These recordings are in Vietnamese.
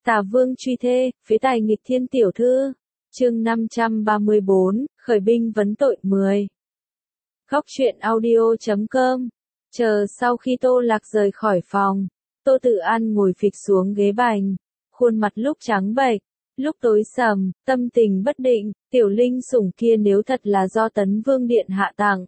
Tả Vương truy thê, phế tài nghịch thiên tiểu thư. Chương 534, khởi binh vấn tội 10. Góc truyện audio.com. Chờ sau khi Tô Lạc rời khỏi phòng, Tô Tự An ngồi phịch xuống ghế bành, khuôn mặt lúc trắng bệch, lúc tối sầm, tâm tình bất định, tiểu linh sủng kia nếu thật là do Tấn Vương điện hạ tặng,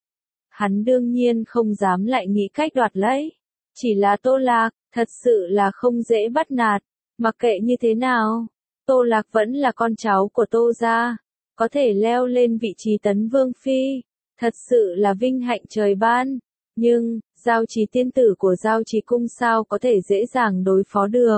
hắn đương nhiên không dám lại nghĩ cách đoạt lấy. Chỉ là Tô Lạc, thật sự là không dễ bắt nạt, mặc kệ như thế nào, Tô Lạc vẫn là con cháu của Tô gia, có thể leo lên vị trí Tấn Vương phi, thật sự là vinh hạnh trời ban. Nhưng, Giao Trì tiên tử của Giao Trì cung sao có thể dễ dàng đối phó được.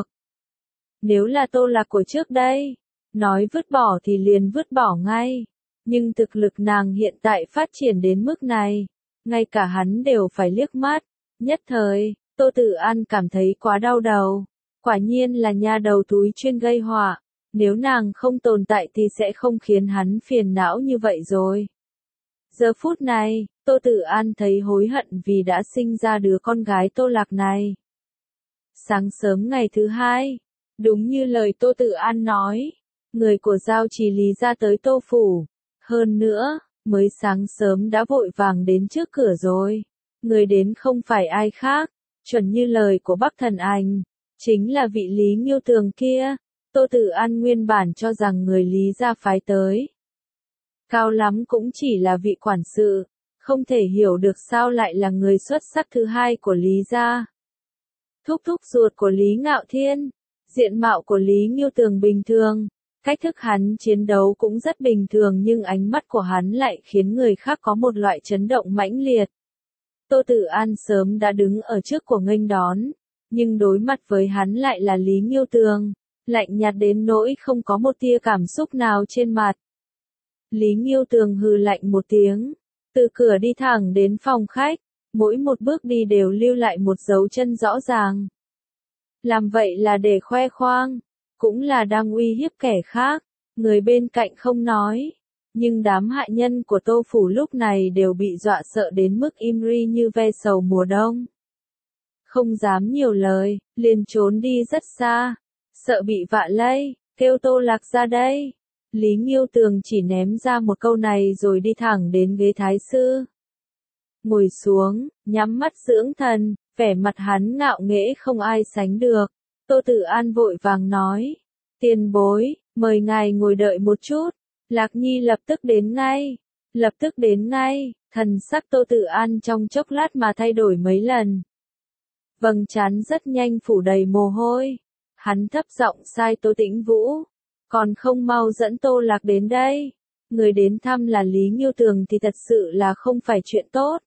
Nếu là Tô Lạc của trước đây, nói vứt bỏ thì liền vứt bỏ ngay. Nhưng thực lực nàng hiện tại phát triển đến mức này, ngay cả hắn đều phải liếc mắt. Nhất thời, Tô Tự An cảm thấy quá đau đầu. Quả nhiên là nha đầu túi chuyên gây họa. Nếu nàng không tồn tại thì sẽ không khiến hắn phiền não như vậy rồi. Giờ phút này, Tô Tự An thấy hối hận vì đã sinh ra đứa con gái Tô Lạc này. Sáng sớm ngày thứ hai, đúng như lời Tô Tự An nói, người của Giao Trì Lý ra tới Tô phủ. Hơn nữa, mới sáng sớm đã vội vàng đến trước cửa rồi. Người đến không phải ai khác, chuẩn như lời của Bắc Thần Ảnh, chính là vị Lý Nghiêu Tường kia. Tô Tự An nguyên bản cho rằng người Lý gia phái tới cao lắm cũng chỉ là vị quản sự, không thể hiểu được sao lại là người xuất sắc thứ hai của Lý gia. Thúc thúc ruột của Lý Ngạo Thiên, diện mạo của Lý Nghiêu Tường bình thường, cách thức hắn chiến đấu cũng rất bình thường nhưng ánh mắt của hắn lại khiến người khác có một loại chấn động mãnh liệt. Tô Tự An sớm đã đứng ở trước của nghênh đón, nhưng đối mặt với hắn lại là Lý Nghiêu Tường, lạnh nhạt đến nỗi không có một tia cảm xúc nào trên mặt. Lý Nghiêu Tường hừ lạnh một tiếng, từ cửa đi thẳng đến phòng khách, mỗi một bước đi đều lưu lại một dấu chân rõ ràng. Làm vậy là để khoe khoang, cũng là đang uy hiếp kẻ khác, người bên cạnh không nói. Nhưng đám hạ nhân của Tô phủ lúc này đều bị dọa sợ đến mức im ri như ve sầu mùa đông. Không dám nhiều lời, liền trốn đi rất xa, sợ bị vạ lây, kêu Tô Lạc ra đây. Lý Nghiêu Tường chỉ ném ra một câu này rồi đi thẳng đến ghế thái sư. Ngồi xuống, nhắm mắt dưỡng thần, vẻ mặt hắn ngạo nghễ không ai sánh được. Tô Tự An vội vàng nói, tiền bối, mời ngài ngồi đợi một chút. Lạc Nhi lập tức đến ngay, lập tức đến ngay. Thần sắc Tô Tự An trong chốc lát mà thay đổi mấy lần. Vầng trán rất nhanh phủ đầy mồ hôi. Hắn thấp giọng sai Tô Tĩnh Vũ, còn không mau dẫn Tô Lạc đến đây. Người đến thăm là Lý Nghiêu Tường thì thật sự là không phải chuyện tốt.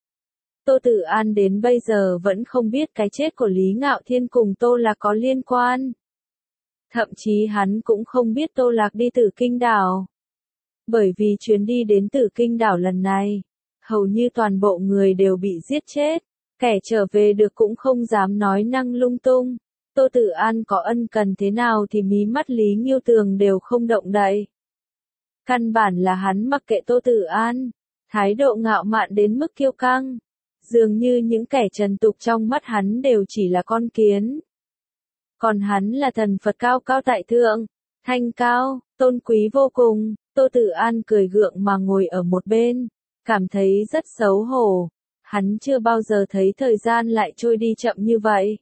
Tô Tự An đến bây giờ vẫn không biết cái chết của Lý Ngạo Thiên cùng Tô Lạc có liên quan. Thậm chí hắn cũng không biết Tô Lạc đi Tử Kinh đảo. Bởi vì chuyến đi đến Tử Kinh đảo lần này, hầu như toàn bộ người đều bị giết chết, kẻ trở về được cũng không dám nói năng lung tung. Tô Tự An có ân cần thế nào thì mí mắt Lý Nghiêu Tường đều không động đậy. Căn bản là hắn mặc kệ Tô Tự An, thái độ ngạo mạn đến mức kiêu căng. Dường như những kẻ trần tục trong mắt hắn đều chỉ là con kiến. Còn hắn là thần Phật cao cao tại thượng, thanh cao, tôn quý vô cùng. Tô Tự An cười gượng mà ngồi ở một bên, cảm thấy rất xấu hổ. Hắn chưa bao giờ thấy thời gian lại trôi đi chậm như vậy.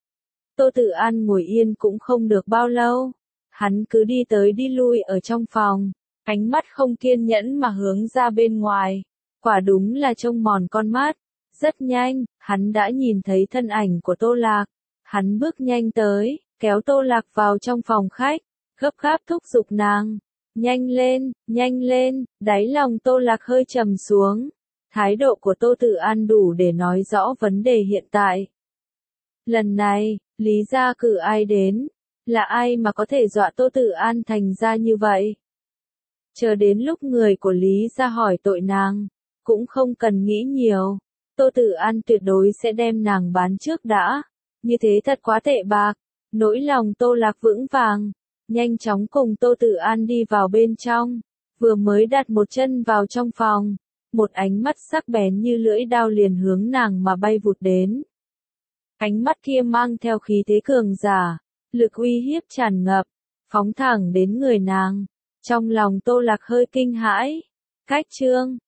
Tô Tự An ngồi yên cũng không được bao lâu. Hắn cứ đi tới đi lui ở trong phòng, ánh mắt không kiên nhẫn mà hướng ra bên ngoài. Quả đúng là trông mòn con mắt. Rất nhanh, hắn đã nhìn thấy thân ảnh của Tô Lạc. Hắn bước nhanh tới, kéo Tô Lạc vào trong phòng khách, gấp gáp thúc giục nàng. Nhanh lên, đáy lòng Tô Lạc hơi trầm xuống. Thái độ của Tô Tự An đủ để nói rõ vấn đề hiện tại. Lần này, Lý gia cử ai đến? Là ai mà có thể dọa Tô Tự An thành ra như vậy? Chờ đến lúc người của Lý gia hỏi tội nàng, cũng không cần nghĩ nhiều. Tô Tự An tuyệt đối sẽ đem nàng bán trước đã. Như thế thật quá tệ bạc. Nỗi lòng Tô Lạc vững vàng, nhanh chóng cùng Tô Tự An đi vào bên trong. Vừa mới đặt một chân vào trong phòng, một ánh mắt sắc bén như lưỡi dao liền hướng nàng mà bay vụt đến. Ánh mắt kia mang theo khí thế cường giả, lực uy hiếp tràn ngập, phóng thẳng đến người nàng. Trong lòng Tô Lạc hơi kinh hãi. Cách chương